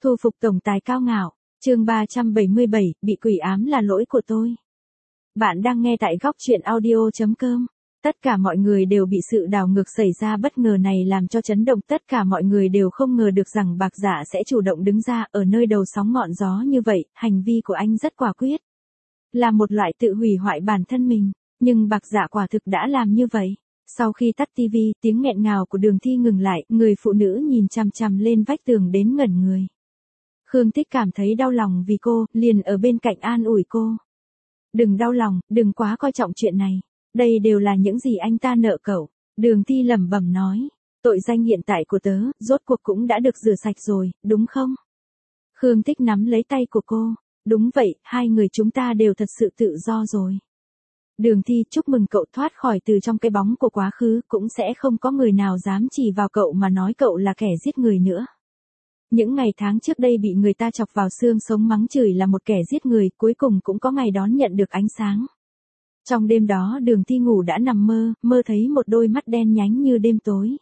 Thu phục tổng tài cao ngạo, chương 377, bị quỷ ám là lỗi của tôi. Bạn đang nghe tại góc truyện audio.com. Tất cả mọi người đều bị sự đảo ngược xảy ra bất ngờ này làm cho chấn động. Tất cả mọi người đều không ngờ được rằng Bạc Dạ sẽ chủ động đứng ra ở nơi đầu sóng ngọn gió như vậy. Hành vi của anh rất quả quyết, là một loại tự hủy hoại bản thân mình. Nhưng Bạc Dạ quả thực đã làm như vậy. Sau khi tắt tivi, tiếng nghẹn ngào của Đường Thi ngừng lại, người phụ nữ nhìn chằm chằm lên vách tường đến ngẩn người. Khương Tích cảm thấy đau lòng vì cô, liền ở bên cạnh an ủi cô. Đừng đau lòng, đừng quá coi trọng chuyện này. Đây đều là những gì anh ta nợ cậu. Đường Thi lẩm bẩm nói. Tội danh hiện tại của tớ, rốt cuộc cũng đã được rửa sạch rồi, đúng không? Khương Tích nắm lấy tay của cô. Đúng vậy, hai người chúng ta đều thật sự tự do rồi. Đường Thi, chúc mừng cậu thoát khỏi từ trong cái bóng của quá khứ, cũng sẽ không có người nào dám chỉ vào cậu mà nói cậu là kẻ giết người nữa. Những ngày tháng trước đây bị người ta chọc vào xương sống mắng chửi là một kẻ giết người, cuối cùng cũng có ngày đón nhận được ánh sáng. Trong đêm đó Đường Thi ngủ đã nằm mơ, mơ thấy một đôi mắt đen nhánh như đêm tối.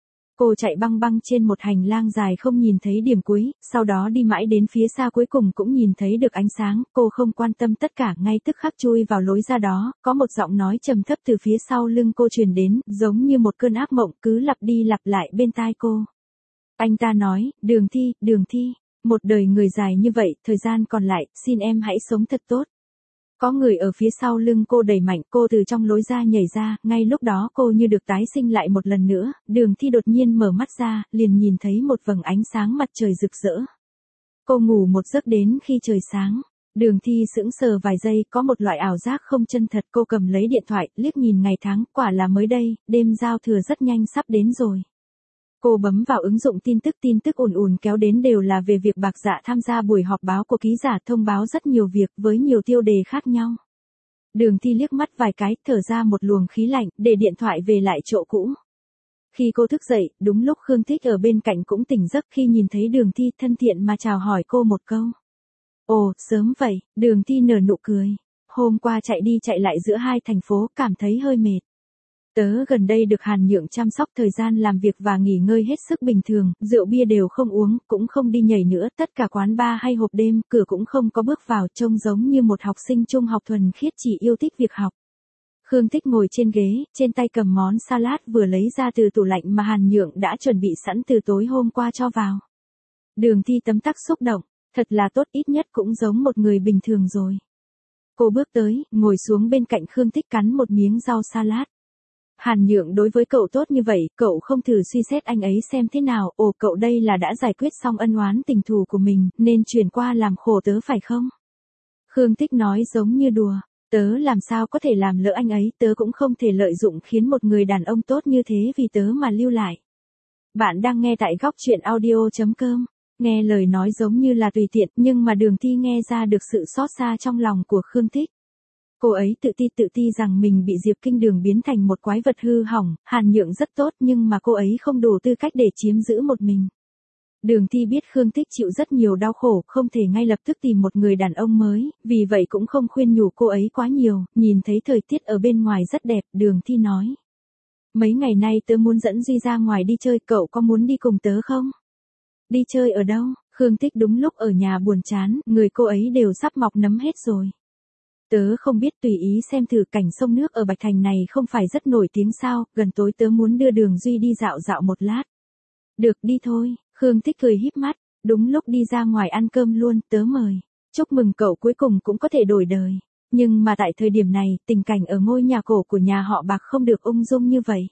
Cô chạy băng băng trên một hành lang dài không nhìn thấy điểm cuối, sau đó đi mãi đến phía xa cuối cùng cũng nhìn thấy được ánh sáng, cô không quan tâm tất cả ngay tức khắc chui vào lối ra đó, có một giọng nói trầm thấp từ phía sau lưng cô truyền đến, giống như một cơn ác mộng cứ lặp đi lặp lại bên tai cô. Anh ta nói, Đường Thi, một đời người dài như vậy, thời gian còn lại, xin em hãy sống thật tốt. Có người ở phía sau lưng cô đẩy mạnh, cô từ trong lối ra nhảy ra, ngay lúc đó cô như được tái sinh lại một lần nữa, Đường Thi đột nhiên mở mắt ra, liền nhìn thấy một vầng ánh sáng mặt trời rực rỡ. Cô ngủ một giấc đến khi trời sáng. Đường Thi sững sờ vài giây, có một loại ảo giác không chân thật, cô cầm lấy điện thoại, liếc nhìn ngày tháng, quả là mới đây, đêm giao thừa rất nhanh sắp đến rồi. Cô bấm vào ứng dụng tin tức ùn kéo đến đều là về việc Bạc Dạ tham gia buổi họp báo của ký giả, thông báo rất nhiều việc với nhiều tiêu đề khác nhau. Đường Thi liếc mắt vài cái, thở ra một luồng khí lạnh, để điện thoại về lại chỗ cũ. Khi cô thức dậy, đúng lúc Khương Tích ở bên cạnh cũng tỉnh giấc, khi nhìn thấy Đường Thi thân thiện mà chào hỏi cô một câu. Ồ, sớm vậy, Đường Thi nở nụ cười. Hôm qua chạy đi chạy lại giữa hai thành phố, cảm thấy hơi mệt. Tớ gần đây được Hàn Nhượng chăm sóc, thời gian làm việc và nghỉ ngơi hết sức bình thường, rượu bia đều không uống, cũng không đi nhảy nữa, tất cả quán bar hay hộp đêm, cửa cũng không có bước vào, trông giống như một học sinh trung học thuần khiết chỉ yêu thích việc học. Khương Tích ngồi trên ghế, trên tay cầm món salad vừa lấy ra từ tủ lạnh mà Hàn Nhượng đã chuẩn bị sẵn từ tối hôm qua cho vào. Đường Thi tấm tắc xúc động, thật là tốt, ít nhất cũng giống một người bình thường rồi. Cô bước tới, ngồi xuống bên cạnh Khương Tích cắn một miếng rau salad. Hàn Nhượng đối với cậu tốt như vậy, cậu không thử suy xét anh ấy xem thế nào, ồ cậu đây là đã giải quyết xong ân oán tình thù của mình, nên chuyển qua làm khổ tớ phải không? Khương Tích nói giống như đùa, tớ làm sao có thể làm lỡ anh ấy, tớ cũng không thể lợi dụng khiến một người đàn ông tốt như thế vì tớ mà lưu lại. Bạn đang nghe tại góc truyện audio.com, nghe lời nói giống như là tùy tiện, nhưng mà Đường Thi nghe ra được sự xót xa trong lòng của Khương Tích. Cô ấy tự ti rằng mình bị Diệp Kinh Đường biến thành một quái vật hư hỏng, Hàn Nhượng rất tốt nhưng mà cô ấy không đủ tư cách để chiếm giữ một mình. Đường Thi biết Khương Tích chịu rất nhiều đau khổ, không thể ngay lập tức tìm một người đàn ông mới, vì vậy cũng không khuyên nhủ cô ấy quá nhiều, nhìn thấy thời tiết ở bên ngoài rất đẹp, Đường Thi nói. Mấy ngày nay tớ muốn dẫn Duy ra ngoài đi chơi, cậu có muốn đi cùng tớ không? Đi chơi ở đâu? Khương Tích đúng lúc ở nhà buồn chán, người cô ấy đều sắp mọc nấm hết rồi. Tớ không biết, tùy ý xem thử, cảnh sông nước ở Bạch Thành này không phải rất nổi tiếng sao, gần tối tớ muốn đưa Đường Duy đi dạo một lát. Được, đi thôi, Khương Tích cười híp mắt, đúng lúc đi ra ngoài ăn cơm luôn, tớ mời. Chúc mừng cậu cuối cùng cũng có thể đổi đời. Nhưng mà tại thời điểm này, tình cảnh ở ngôi nhà cổ của nhà họ Bạc không được ung dung như vậy.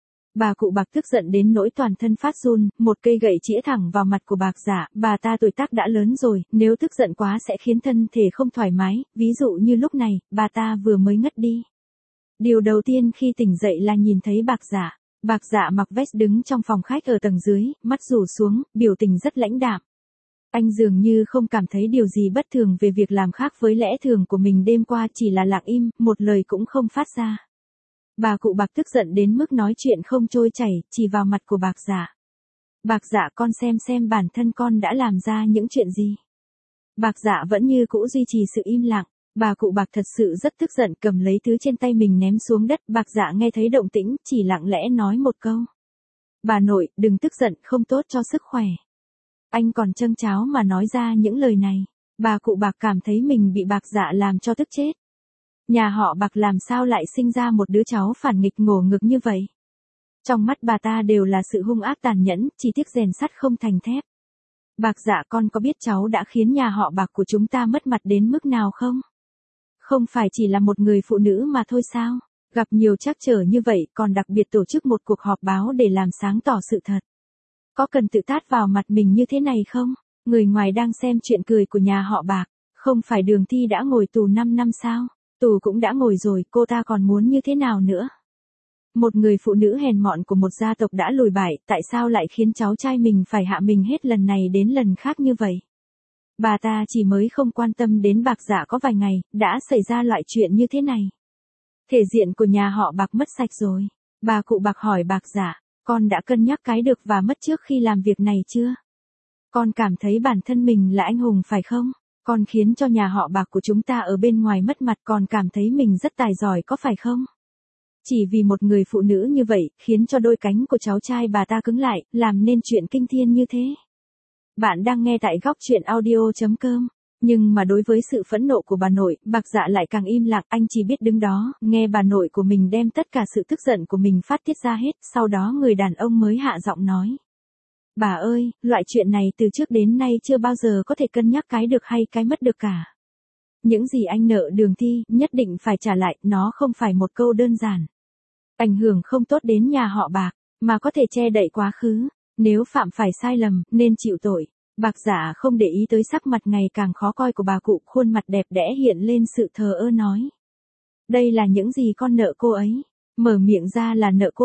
Bà cụ Bạc tức giận đến nỗi toàn thân phát run, một cây gậy chĩa thẳng vào mặt của Bạc Dạ, bà ta tuổi tác đã lớn rồi, nếu tức giận quá sẽ khiến thân thể không thoải mái, ví dụ như lúc này, bà ta vừa mới ngất đi. Điều đầu tiên khi tỉnh dậy là nhìn thấy Bạc Dạ. Bạc Dạ mặc vest đứng trong phòng khách ở tầng dưới, mắt rủ xuống, biểu tình rất lãnh đạm. Anh dường như không cảm thấy điều gì bất thường về việc làm khác với lẽ thường của mình đêm qua, chỉ là lặng im, một lời cũng không phát ra. Bà cụ Bạc tức giận đến mức nói chuyện không trôi chảy, chỉ vào mặt của Bạc Dạ. Bạc Dạ, con xem bản thân con đã làm ra những chuyện gì. Bạc Dạ vẫn như cũ duy trì sự im lặng. Bà cụ Bạc thật sự rất tức giận, cầm lấy thứ trên tay mình ném xuống đất. Bạc Dạ nghe thấy động tĩnh, chỉ lặng lẽ nói một câu. Bà nội, đừng tức giận, không tốt cho sức khỏe. Anh còn châng cháo mà nói ra những lời này. Bà cụ Bạc cảm thấy mình bị Bạc Dạ làm cho tức chết. Nhà họ Bạc làm sao lại sinh ra một đứa cháu phản nghịch ngổ ngực như vậy? Trong mắt bà ta đều là sự hung ác tàn nhẫn, chỉ tiếc rèn sắt không thành thép. Bạc Dạ, con có biết cháu đã khiến nhà họ Bạc của chúng ta mất mặt đến mức nào không? Không phải chỉ là một người phụ nữ mà thôi sao? Gặp nhiều trắc trở như vậy còn đặc biệt tổ chức một cuộc họp báo để làm sáng tỏ sự thật. Có cần tự tát vào mặt mình như thế này không? Người ngoài đang xem chuyện cười của nhà họ Bạc. Không phải Đường Thi đã ngồi tù 5 năm sao? Tù cũng đã ngồi rồi, cô ta còn muốn như thế nào nữa? Một người phụ nữ hèn mọn của một gia tộc đã lùi bại, tại sao lại khiến cháu trai mình phải hạ mình hết lần này đến lần khác như vậy? Bà ta chỉ mới không quan tâm đến Bạc Dạ có vài ngày, đã xảy ra loại chuyện như thế này. Thể diện của nhà họ Bạc mất sạch rồi. Bà cụ Bạc hỏi Bạc Dạ, con đã cân nhắc cái được và mất trước khi làm việc này chưa? Con cảm thấy bản thân mình là anh hùng phải không? Con khiến cho nhà họ Bạc của chúng ta ở bên ngoài mất mặt, còn cảm thấy mình rất tài giỏi có phải không? Chỉ vì một người phụ nữ như vậy, khiến cho đôi cánh của cháu trai bà ta cứng lại, làm nên chuyện kinh thiên như thế. Bạn đang nghe tại góc truyện audio.com. Nhưng mà đối với sự phẫn nộ của bà nội, Bạc Dạ lại càng im lặng, anh chỉ biết đứng đó, nghe bà nội của mình đem tất cả sự tức giận của mình phát tiết ra hết, sau đó người đàn ông mới hạ giọng nói. Bà ơi, loại chuyện này từ trước đến nay chưa bao giờ có thể cân nhắc cái được hay cái mất được cả. Những gì anh nợ Đường Thi, nhất định phải trả lại, nó không phải một câu đơn giản. Ảnh hưởng không tốt đến nhà họ Bạc, mà có thể che đậy quá khứ. Nếu phạm phải sai lầm, nên chịu tội. Bạc Dạ không để ý tới sắc mặt ngày càng khó coi của bà cụ, khuôn mặt đẹp đẽ hiện lên sự thờ ơ nói. Đây là những gì con nợ cô ấy. Mở miệng ra là nợ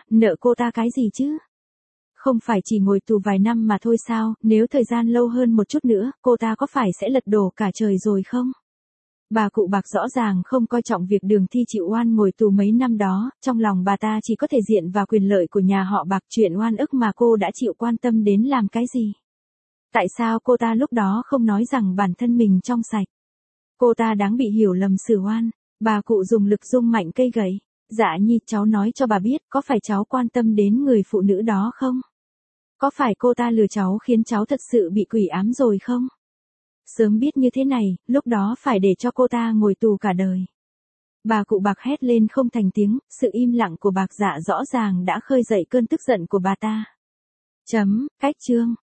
cô ta cái gì chứ? Không phải chỉ ngồi tù vài năm mà thôi sao, nếu thời gian lâu hơn một chút nữa, cô ta có phải sẽ lật đổ cả trời rồi không? Bà cụ Bạc rõ ràng không coi trọng việc Đường Thi chịu oan ngồi tù mấy năm đó, trong lòng bà ta chỉ có thể diện và quyền lợi của nhà họ Bạc, chuyện oan ức mà cô đã chịu quan tâm đến làm cái gì? Tại sao cô ta lúc đó không nói rằng bản thân mình trong sạch? Cô ta đáng bị hiểu lầm xử oan. Bà cụ dùng lực rung mạnh cây gậy. Dạ Nhi, cháu nói cho bà biết, có phải cháu quan tâm đến người phụ nữ đó không? Có phải cô ta lừa cháu khiến cháu thật sự bị quỷ ám rồi không? Sớm biết như thế này, lúc đó phải để cho cô ta ngồi tù cả đời. Bà cụ Bạc hét lên không thành tiếng, sự im lặng của Bạc Dạ rõ ràng đã khơi dậy cơn tức giận của bà ta. Cách chương